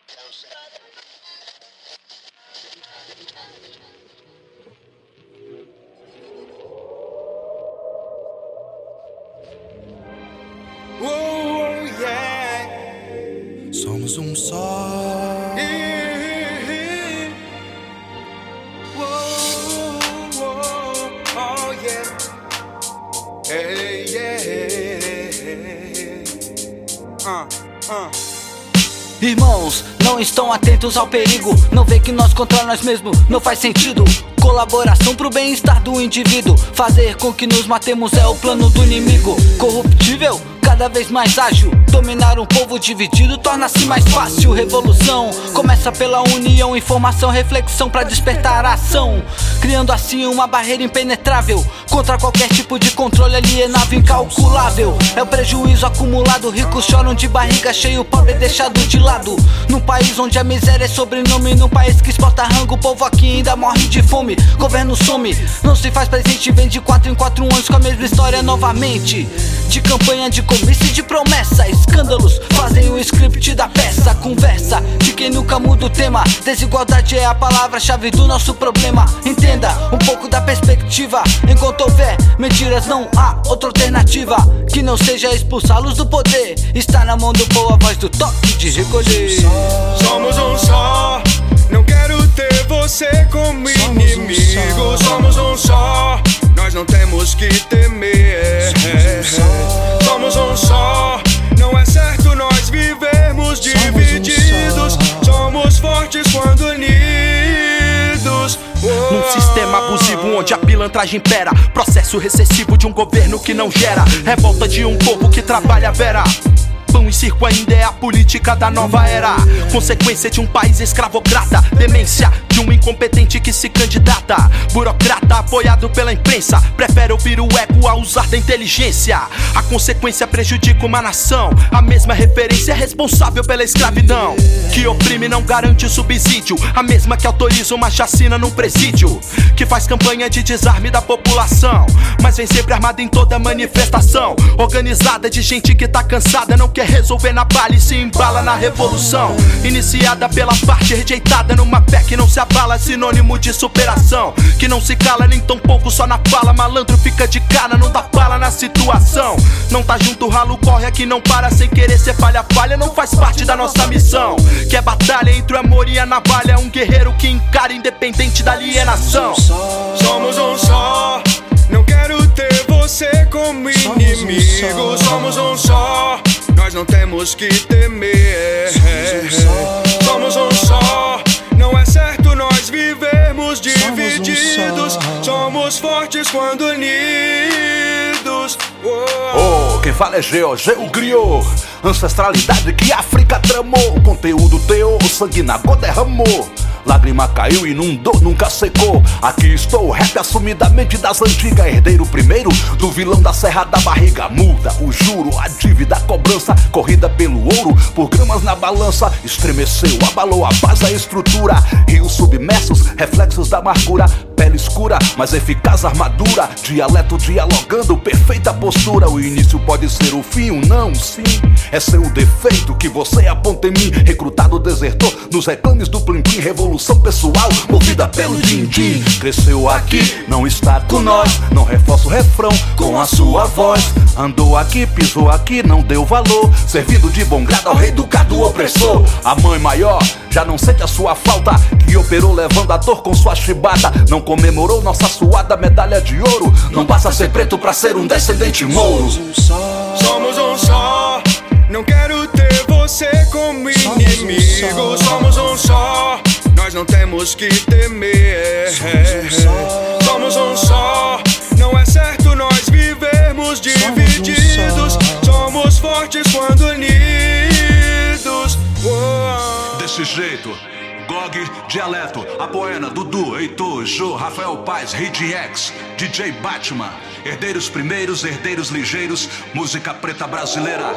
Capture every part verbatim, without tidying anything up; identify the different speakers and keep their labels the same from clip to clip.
Speaker 1: Oh, yeah. Somos um só. Oh, oh, oh, yeah. Hey, yeah. Uh, uh.
Speaker 2: Irmãos, não estão atentos ao perigo. Não vê que nós contra nós mesmos não faz sentido. Colaboração pro bem-estar do indivíduo. Fazer com que nos matemos é o plano do inimigo. Corruptível, cada vez mais ágil. Dominar um povo dividido torna-se mais fácil. Revolução começa pela união. Informação, reflexão pra despertar a ação. Criando assim uma barreira impenetrável contra qualquer tipo de controle alienável, incalculável. É o prejuízo acumulado. Ricos choram de barriga cheia, o pobre é deixado de lado. Num país onde a miséria é sobrenome. Num país que exporta rango, o povo aqui ainda morre de fome. Governo some, não se faz presente. Vem de quatro em quatro anos com a mesma história novamente. De campanha, de comício e de promessa. Escândalos fazem o script da peça. Conversa de quem nunca muda o tema. Desigualdade é a palavra-chave do nosso problema. Entenda um pouco da perspectiva. Enquanto houver mentiras, não há outra alternativa que não seja expulsá-los do poder. Está na mão do povo a voz do toque de recolher.
Speaker 1: Somos um só. Não quero ter você como inimigo. Somos um só. Nós não temos que temer. Somos um só. Não é certo nós vivermos divididos. Somos fortes quando unidos.
Speaker 3: Num sistema abusivo onde a pilantragem impera. Processo recessivo de um governo que não gera. Revolta de um povo que trabalha a vera. Pão e circo ainda é a política da nova era. Consequência de um país escravocrata. Demência de um incompetente que se candidata. Burocrata apoiado pela imprensa. Prefere ouvir o eco a usar da inteligência. A consequência prejudica uma nação. A mesma referência é responsável pela escravidão. Que oprime e não garante subsídio. A mesma que autoriza uma chacina num presídio. Que faz campanha de desarme da população. Mas vem sempre armada em toda manifestação. Organizada de gente que tá cansada. Não quer resolver na bala e se embala na revolução. Iniciada pela parte rejeitada numa fé que não se abala. Sinônimo de superação. Que não se cala nem tão pouco só na fala. Malandro fica de cara, não dá bala na situação. Não tá junto, o ralo corre aqui não para. Sem querer ser falha, falha não faz parte da nossa missão. Que é batalha entre o amor e a navalha. Um guerreiro que encara independente da alienação.
Speaker 1: Somos um só. Não quero ter você como inimigo. Somos um só. Nós não temos que temer. Somos um só. Não é certo nós vivermos divididos. Somos fortes quando unidos.
Speaker 4: Oh, quem fala é Geo, Geo griot. Ancestralidade que a África tramou. Conteúdo teor, sangue na gota derramou. Lágrima caiu, inundou, nunca secou. Aqui estou, rap assumidamente das antigas. Herdeiro primeiro do vilão da Serra da Barriga. Muda o juro, a dívida, a cobrança. Corrida pelo ouro, por gramas na balança. Estremeceu, abalou a base, a estrutura. Rios submersos, reflexos da amargura. Pele escura, mas eficaz armadura. Dialeto dialogando, perfeita postura. O início pode ser o fim, o não, sim. É seu defeito que você aponta em mim. Recrutado desertor nos reclames do plim plim. Revolução pessoal, movida pelo din-din. Cresceu aqui, não está com nós. Não reforça o refrão com a sua voz. Andou aqui, pisou aqui, não deu valor. Servido de bom grado ao rei do gado opressor. A mãe maior já não sente a sua falta. Que operou levando a dor com sua chibata. Não comemorou nossa suada medalha de ouro. Não basta ser preto pra ser um descendente mouro.
Speaker 1: Somos um só. Não quero ter você como inimigo. Somos um só. Nós não temos que temer. Somos um só. Não é certo nós vivermos divididos. Somos fortes quando unidos.
Speaker 4: Desse jeito, Gog, Dialeto, Apoena, Dudu, Heitor, Jô, Rafael Paz, Rede X, D J Batman. Herdeiros primeiros, herdeiros ligeiros. Música preta brasileira.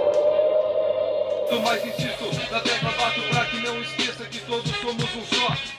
Speaker 5: Do mais insisto, na tecla bato pra que não esqueça que todos somos um só.